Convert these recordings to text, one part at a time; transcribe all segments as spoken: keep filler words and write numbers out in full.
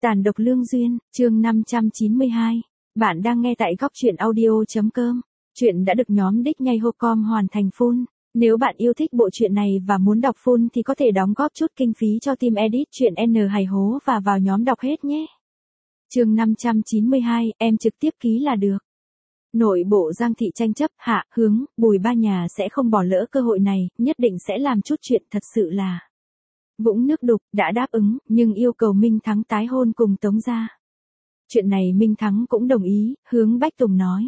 Tàn độc lương duyên, chương năm trăm chín mươi hai. Bạn đang nghe tại góc truyện audio.com. Chuyện đã được nhóm Đích Nhay Hocom hoàn thành full. Nếu bạn yêu thích bộ truyện này và muốn đọc full thì có thể đóng góp chút kinh phí cho team edit truyện N hài hố và vào nhóm đọc hết nhé. Chương năm trăm chín mươi hai, em trực tiếp ký là được. Nội bộ Giang Thị tranh chấp, Hạ, Hướng, Bùi ba nhà sẽ không bỏ lỡ cơ hội này, nhất định sẽ làm chút chuyện thật sự là. Vũng Nước Đục đã đáp ứng, nhưng yêu cầu Minh Thắng tái hôn cùng Tống gia. Chuyện này Minh Thắng cũng đồng ý, Hướng Bách Tùng nói.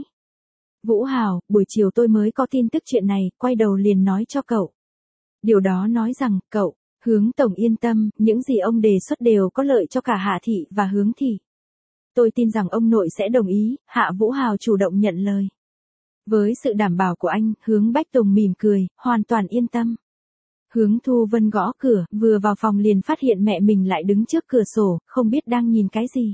Vũ Hào, buổi chiều tôi mới có tin tức chuyện này, quay đầu liền nói cho cậu. Điều đó nói rằng, cậu, Hướng Tổng yên tâm, những gì ông đề xuất đều có lợi cho cả Hạ Thị và Hướng Thị. Tôi tin rằng ông nội sẽ đồng ý, Hạ Vũ Hào chủ động nhận lời. Với sự đảm bảo của anh, Hướng Bách Tùng mỉm cười, hoàn toàn yên tâm. Hướng Thu Vân gõ cửa, vừa vào phòng liền phát hiện mẹ mình lại đứng trước cửa sổ, không biết đang nhìn cái gì.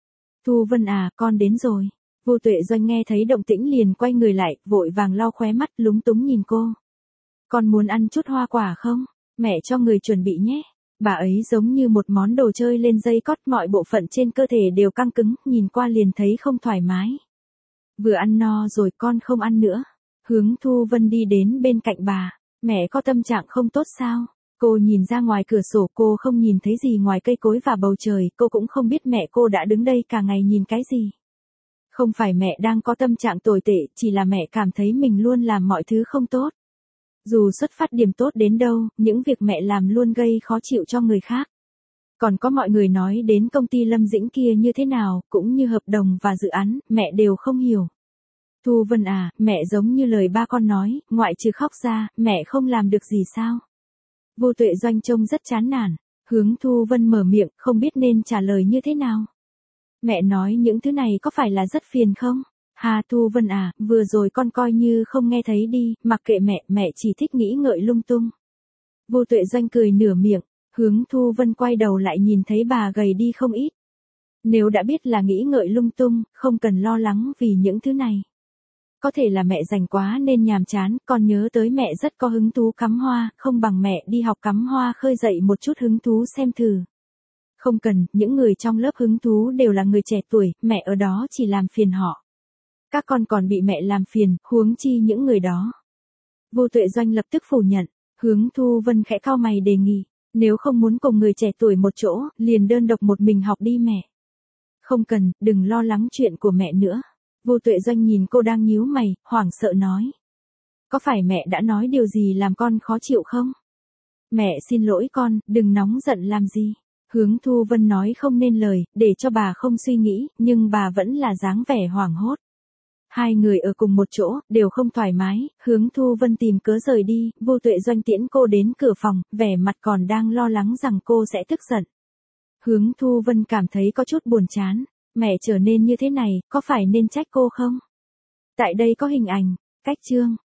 Thu Vân à, con đến rồi. Vô Tuệ Doanh nghe thấy động tĩnh liền quay người lại, vội vàng lau khóe mắt, lúng túng nhìn cô. Con muốn ăn chút hoa quả không? Mẹ cho người chuẩn bị nhé. Bà ấy giống như một món đồ chơi lên dây cót, mọi bộ phận trên cơ thể đều căng cứng, nhìn qua liền thấy không thoải mái. Vừa ăn no rồi con không ăn nữa. Hướng Thu Vân đi đến bên cạnh bà. Mẹ có tâm trạng không tốt sao? Cô nhìn ra ngoài cửa sổ, cô không nhìn thấy gì ngoài cây cối và bầu trời, cô cũng không biết mẹ cô đã đứng đây cả ngày nhìn cái gì. Không phải mẹ đang có tâm trạng tồi tệ, chỉ là mẹ cảm thấy mình luôn làm mọi thứ không tốt. Dù xuất phát điểm tốt đến đâu, những việc mẹ làm luôn gây khó chịu cho người khác. Còn có mọi người nói đến công ty Lâm Dĩnh kia như thế nào, cũng như hợp đồng và dự án, mẹ đều không hiểu. Thu Vân à, mẹ giống như lời ba con nói, ngoại trừ khóc ra, mẹ không làm được gì sao? Vô Tuệ Doanh trông rất chán nản. Hướng Thu Vân mở miệng, không biết nên trả lời như thế nào. Mẹ nói những thứ này có phải là rất phiền không? Hà Thu Vân à, vừa rồi con coi như không nghe thấy đi, mặc kệ mẹ, mẹ chỉ thích nghĩ ngợi lung tung. Vô Tuệ Doanh cười nửa miệng, Hướng Thu Vân quay đầu lại nhìn thấy bà gầy đi không ít. Nếu đã biết là nghĩ ngợi lung tung, không cần lo lắng vì những thứ này. Có thể là mẹ rảnh quá nên nhàm chán, con nhớ tới mẹ rất có hứng thú cắm hoa, không bằng mẹ đi học cắm hoa khơi dậy một chút hứng thú xem thử. Không cần, những người trong lớp hứng thú đều là người trẻ tuổi, mẹ ở đó chỉ làm phiền họ. Các con còn bị mẹ làm phiền, huống chi những người đó. Vô Tuệ Doanh lập tức phủ nhận, Hướng Thu Vân khẽ cau mày đề nghị, nếu không muốn cùng người trẻ tuổi một chỗ, liền đơn độc một mình học đi mẹ. Không cần, đừng lo lắng chuyện của mẹ nữa. Vô Tuệ Doanh nhìn cô đang nhíu mày, hoảng sợ nói. Có phải mẹ đã nói điều gì làm con khó chịu không? Mẹ xin lỗi con, đừng nóng giận làm gì. Hướng Thu Vân nói không nên lời, để cho bà không suy nghĩ, nhưng bà vẫn là dáng vẻ hoảng hốt. Hai người ở cùng một chỗ, đều không thoải mái, Hướng Thu Vân tìm cớ rời đi, Vô Tuệ Doanh tiễn cô đến cửa phòng, vẻ mặt còn đang lo lắng rằng cô sẽ tức giận. Hướng Thu Vân cảm thấy có chút buồn chán. Mẹ trở nên như thế này, có phải nên trách cô không? Tại đây có hình ảnh, cách chương.